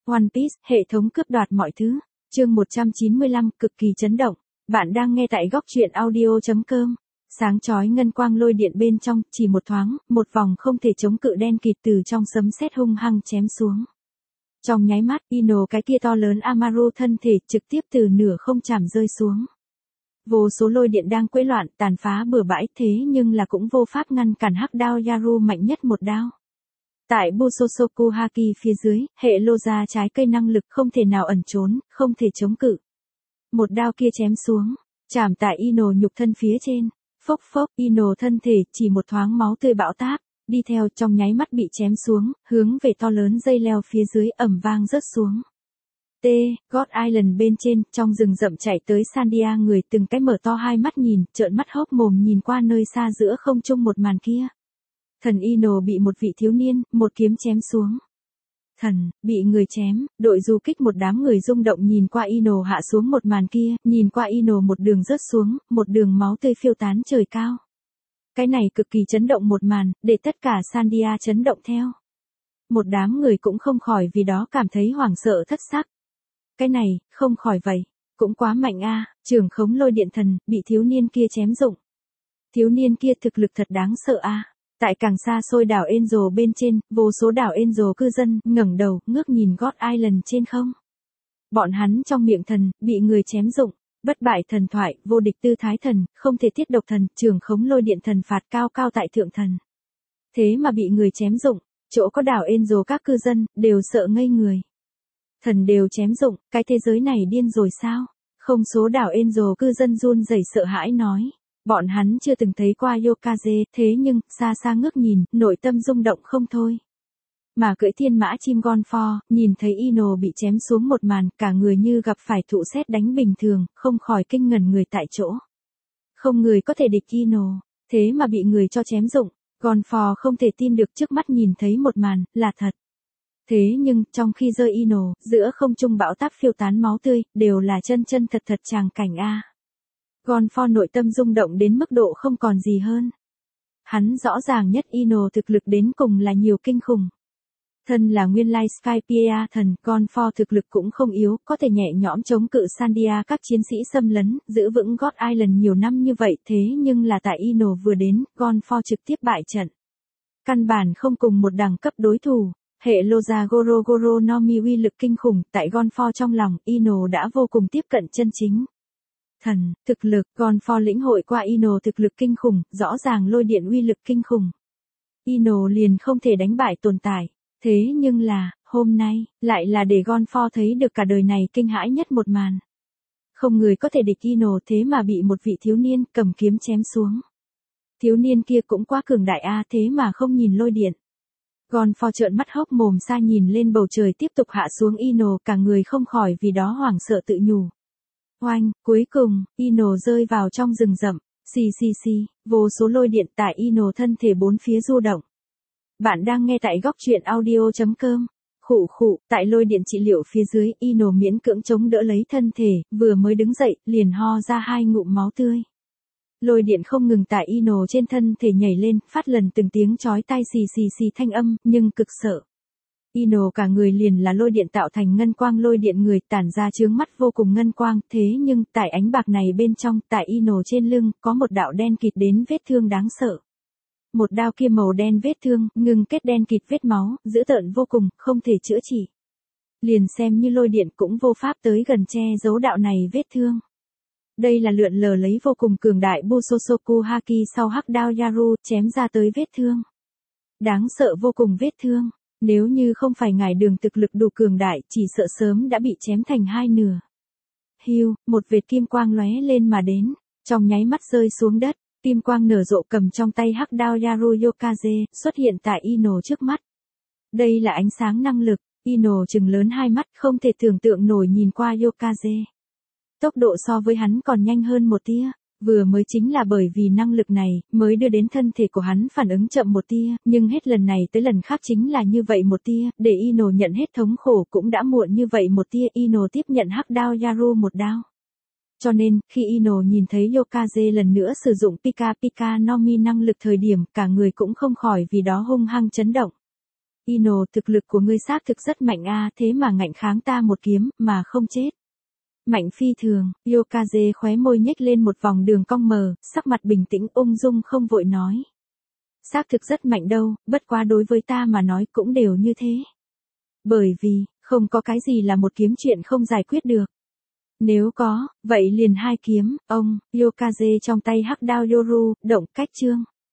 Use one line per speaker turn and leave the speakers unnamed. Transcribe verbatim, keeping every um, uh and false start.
One Piece, hệ thống cướp đoạt mọi thứ. Chương một trăm chín mươi lăm, cực kỳ chấn động. Bạn đang nghe tại góc truyện audio chấm com. Sáng chói ngân quang lôi điện bên trong, chỉ một thoáng, một vòng không thể chống cự đen kịt từ trong sấm sét hung hăng chém xuống. Trong nháy mắt, Ino cái kia to lớn Amaru thân thể trực tiếp từ nửa không trảm rơi xuống. Vô số lôi điện đang quấy loạn, tàn phá bừa bãi, thế nhưng là cũng vô pháp ngăn cản hắc đao Yaru mạnh nhất một đao. Tại Busosoku Haki phía dưới, hệ lô ra trái cây năng lực không thể nào ẩn trốn, không thể chống cự. Một đao kia chém xuống, chạm tại Ino nhục thân phía trên. Phốc phốc, Ino thân thể chỉ một thoáng máu tươi bão táp, đi theo trong nháy mắt bị chém xuống, hướng về to lớn dây leo phía dưới ầm vang rớt xuống. T. God Island bên trên, trong rừng rậm chạy tới Sandia người từng cái mở to hai mắt nhìn, trợn mắt hốc mồm nhìn qua nơi xa giữa không trung một màn kia. Thần Ino bị một vị thiếu niên, một kiếm chém xuống. Thần, bị người chém, đội du kích một đám người rung động nhìn qua Ino hạ xuống một màn kia, nhìn qua Ino một đường rớt xuống, một đường máu tươi phiêu tán trời cao. Cái này cực kỳ chấn động một màn, để tất cả Sandia chấn động theo. Một đám người cũng không khỏi vì đó cảm thấy hoảng sợ thất sắc. Cái này, không khỏi vậy, cũng quá mạnh a, trưởng khống lôi điện thần, bị thiếu niên kia chém dụng. Thiếu niên kia thực lực thật đáng sợ a. Tại càng xa xôi đảo Angel bên trên, vô số đảo Angel cư dân ngẩng đầu, ngước nhìn God Island trên không. Bọn hắn trong miệng thần, bị người chém dụng, bất bại thần thoại, vô địch tư thái thần, không thể tiết độc thần, trưởng khống lôi điện thần phạt cao cao tại thượng thần. Thế mà bị người chém dụng, chỗ có đảo Angel các cư dân, đều sợ ngây người. Thần đều chém dụng, cái thế giới này điên rồi sao? Không số đảo Angel cư dân run rẩy sợ hãi nói. Bọn hắn chưa từng thấy qua Yokaze, thế nhưng, xa xa ngước nhìn, nội tâm rung động không thôi. Mà cưỡi thiên mã chim Gonfor, nhìn thấy Ino bị chém xuống một màn, cả người như gặp phải thụ sét đánh bình thường, không khỏi kinh ngẩn người tại chỗ. Không người có thể địch Ino, thế mà bị người cho chém dụng, Gonfor không thể tin được trước mắt nhìn thấy một màn, là thật. Thế nhưng, trong khi rơi Ino, giữa không trung bão táp phiêu tán máu tươi, đều là chân chân thật thật tràng cảnh a. Gonfor nội tâm rung động đến mức độ không còn gì hơn. Hắn rõ ràng nhất Ino thực lực đến cùng là nhiều kinh khủng. Thân là nguyên lai Skypiea thần, Gonfor thực lực cũng không yếu, có thể nhẹ nhõm chống cự Sandia các chiến sĩ xâm lấn, giữ vững God Island nhiều năm như vậy, thế nhưng là tại Ino vừa đến, Gonfor trực tiếp bại trận. Căn bản không cùng một đẳng cấp đối thủ. Hệ Loza Goro Goro no Mi uy lực kinh khủng, tại Gonfor trong lòng, Ino đã vô cùng tiếp cận chân chính. Thần, thực lực, Gonfor lĩnh hội qua Ino thực lực kinh khủng, rõ ràng lôi điện uy lực kinh khủng. Ino liền không thể đánh bại tồn tại. Thế nhưng là, hôm nay, lại là để Gonfor thấy được cả đời này kinh hãi nhất một màn. Không người có thể địch Ino thế mà bị một vị thiếu niên cầm kiếm chém xuống. Thiếu niên kia cũng quá cường đại a thế mà không nhìn lôi điện. Gonfor trợn mắt hốc mồm xa nhìn lên bầu trời tiếp tục hạ xuống Ino, cả người không khỏi vì đó hoảng sợ tự nhủ. Oanh, cuối cùng, Ino rơi vào trong rừng rậm, xì xì xì, vô số lôi điện tại Ino thân thể bốn phía du động. Bạn đang nghe tại góc truyện audio chấm com. Khụ khụ, tại lôi điện trị liệu phía dưới, Ino miễn cưỡng chống đỡ lấy thân thể, vừa mới đứng dậy, liền ho ra hai ngụm máu tươi. Lôi điện không ngừng tại Ino trên thân thể nhảy lên, phát lần từng tiếng chói tai xì xì xì thanh âm, nhưng cực sợ. Ino cả người liền là lôi điện tạo thành ngân quang lôi điện người tản ra chướng mắt vô cùng ngân quang, thế nhưng tại ánh bạc này bên trong, tại Ino trên lưng, có một đạo đen kịt đến vết thương đáng sợ. Một đao kia màu đen vết thương, ngừng kết đen kịt vết máu, dữ tợn vô cùng, không thể chữa trị. Liền xem như lôi điện cũng vô pháp tới gần che giấu đạo này vết thương. Đây là lượn lờ lấy vô cùng cường đại Busosoku Haki sau hắc đao Yaru, chém ra tới vết thương. Đáng sợ vô cùng vết thương. Nếu như không phải ngải đường thực lực đủ cường đại, chỉ sợ sớm đã bị chém thành hai nửa. Hiu, một vệt kim quang lóe lên mà đến, trong nháy mắt rơi xuống đất, kim quang nở rộ cầm trong tay hắc đao Yaru Yokaze, xuất hiện tại Ino trước mắt. Đây là ánh sáng năng lực, Ino trừng lớn hai mắt, không thể tưởng tượng nổi nhìn qua Yokaze. Tốc độ so với hắn còn nhanh hơn một tia. Vừa mới chính là bởi vì năng lực này, mới đưa đến thân thể của hắn phản ứng chậm một tia, nhưng hết lần này tới lần khác chính là như vậy một tia, để Ino nhận hết thống khổ cũng đã muộn như vậy một tia, Ino tiếp nhận hắc đao Yaru một đao. Cho nên, khi Ino nhìn thấy Yokaze lần nữa sử dụng Pika Pika no Mi năng lực thời điểm, cả người cũng không khỏi vì đó hung hăng chấn động. Ino, thực lực của ngươi xác thực rất mạnh a, thế mà ngạnh kháng ta một kiếm, mà không chết. Mạnh phi thường, Yokaze khóe môi nhếch lên một vòng đường cong mờ, sắc mặt bình tĩnh ung dung không vội nói. Xác thực rất mạnh đâu, bất quá đối với ta mà nói cũng đều như thế. Bởi vì, không có cái gì là một kiếm chuyện không giải quyết được. Nếu có, vậy liền hai kiếm, ông, Yokaze trong tay hắc đao Yoru, động cách chương.